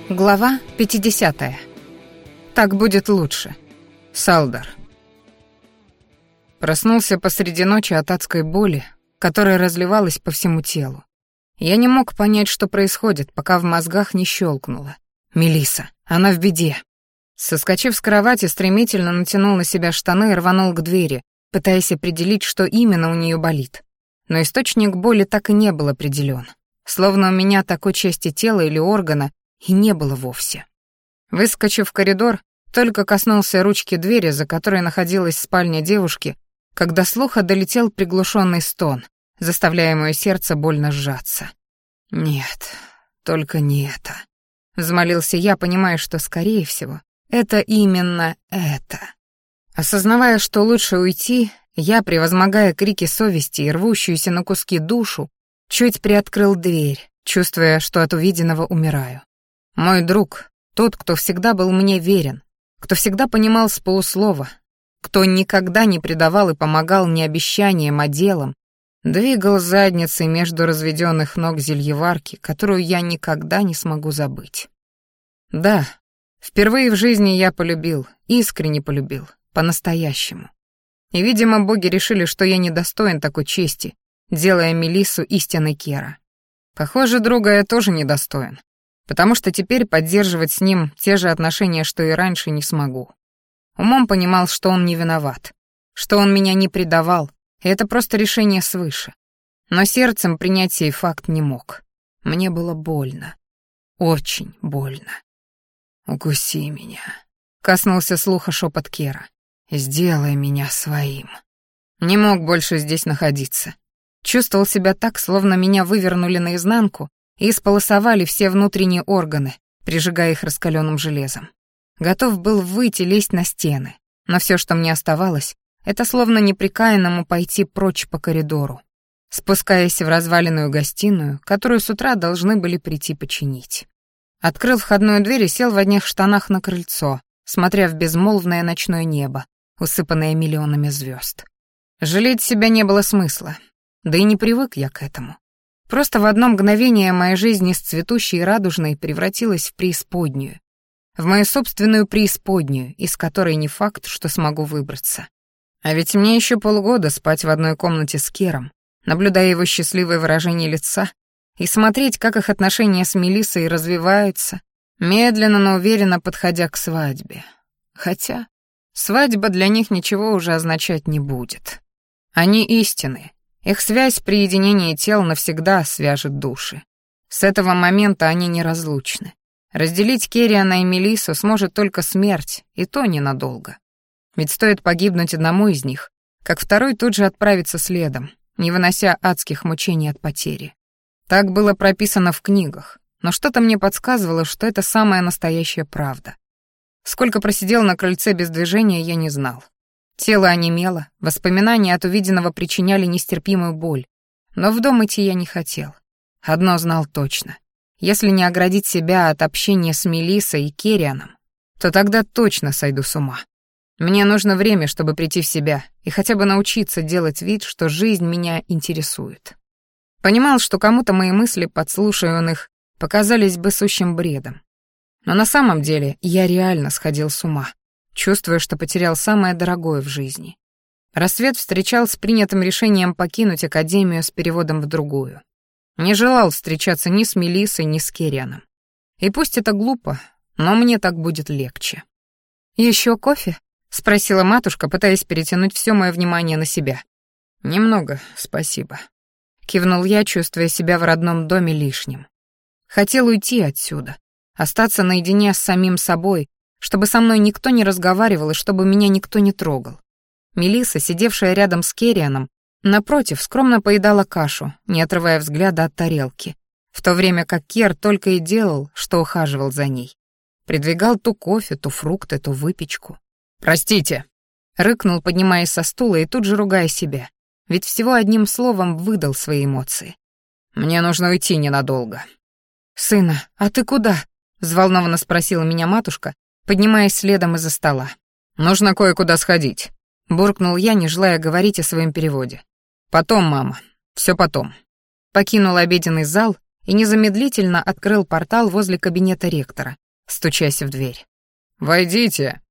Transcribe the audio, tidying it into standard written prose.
Глава 50. Так будет лучше. Салдар. Проснулся посреди ночи от адской боли, которая разливалась по всему телу. Я не мог понять, что происходит, пока в мозгах не щелкнуло. Мелисса, она в беде. Соскочив с кровати, стремительно натянул на себя штаны и рванул к двери, пытаясь определить, что именно у нее болит. Но источник боли так и не был определен. Словно у меня такой части тела или органа и не было вовсе. Выскочив в коридор, только коснулся ручки двери, за которой находилась спальня девушки, когда до слуха долетел приглушенный стон, заставляя мое сердце больно сжаться. «Нет, только не это», — взмолился я, понимая, что, скорее всего, это именно это. Осознавая, что лучше уйти, я, превозмогая крики совести и рвущуюся на куски душу, чуть приоткрыл дверь, чувствуя, что от увиденного умираю. Мой друг, тот, кто всегда был мне верен, кто всегда понимал с полуслова, кто никогда не предавал и помогал не обещаниям, а делам, двигал задницей между разведенных ног зельеварки, которую я никогда не смогу забыть. Да, впервые в жизни я полюбил, искренне полюбил, по-настоящему. И, видимо, боги решили, что я недостоин такой чести, делая Мелиссу истинной Кера. Похоже, друга я тоже недостоин, потому что теперь поддерживать с ним те же отношения, что и раньше, не смогу. Умом понимал, что он не виноват, что он меня не предавал, и это просто решение свыше. Но сердцем принять сей факт не мог. Мне было больно. Очень больно. «Укуси меня», — коснулся слуха шепот Кера. «Сделай меня своим». Не мог больше здесь находиться. Чувствовал себя так, словно меня вывернули наизнанку и сполосовали все внутренние органы, прижигая их раскаленным железом. Готов был выйти, лезть на стены, но все, что мне оставалось, это словно непрекаянному пойти прочь по коридору, спускаясь в разваленную гостиную, которую с утра должны были прийти починить. Открыл входную дверь и сел в одних штанах на крыльцо, смотря в безмолвное ночное небо, усыпанное миллионами звезд. Жалеть себя не было смысла, да и не привык я к этому. Просто в одно мгновение моя жизнь из цветущей и радужной превратилась в преисподнюю. В мою собственную преисподнюю, из которой не факт, что смогу выбраться. А ведь мне еще полгода спать в одной комнате с Кером, наблюдая его счастливое выражение лица и смотреть, как их отношения с Мелиссой развиваются, медленно, но уверенно подходя к свадьбе. Хотя свадьба для них ничего уже означать не будет. Они истинные. Их связь при единении тел навсегда свяжет души. С этого момента они неразлучны. Разделить Керриана и Мелиссу сможет только смерть, и то ненадолго. Ведь стоит погибнуть одному из них, как второй тут же отправится следом, не вынося адских мучений от потери. Так было прописано в книгах, но что-то мне подсказывало, что это самая настоящая правда. Сколько просидел на крыльце без движения, я не знал. Тело онемело, воспоминания от увиденного причиняли нестерпимую боль, но в дом идти я не хотел. Одно знал точно. Если не оградить себя от общения с Мелиссой и Керрианом, то тогда точно сойду с ума. Мне нужно время, чтобы прийти в себя и хотя бы научиться делать вид, что жизнь меня интересует. Понимал, что кому-то мои мысли, подслушиванных, показались бы сущим бредом. Но на самом деле я реально сходил с ума, чувствуя, что потерял самое дорогое в жизни. Рассвет встречал с принятым решением покинуть академию с переводом в другую. Не желал встречаться ни с Мелиссой, ни с Керрианом. И пусть это глупо, но мне так будет легче. «Еще кофе?» — спросила матушка, пытаясь перетянуть все мое внимание на себя. «Немного, спасибо», — кивнул я, чувствуя себя в родном доме лишним. Хотел уйти отсюда, остаться наедине с самим собой, чтобы со мной никто не разговаривал и чтобы меня никто не трогал. Мелисса, сидевшая рядом с Керрианом, напротив, скромно поедала кашу, не отрывая взгляда от тарелки, в то время как Кер только и делал, что ухаживал за ней. Придвигал то кофе, то фрукты, то выпечку. «Простите!» — рыкнул, поднимаясь со стула и тут же ругая себя, ведь всего одним словом выдал свои эмоции. «Мне нужно уйти ненадолго». «Сына, а ты куда?» — взволнованно спросила меня матушка, поднимаясь следом из-за стола. «Нужно кое-куда сходить», — буркнул я, не желая говорить о своем переводе. «Потом, мама, все потом». Покинул обеденный зал и незамедлительно открыл портал возле кабинета ректора, стучась в дверь. «Войдите!»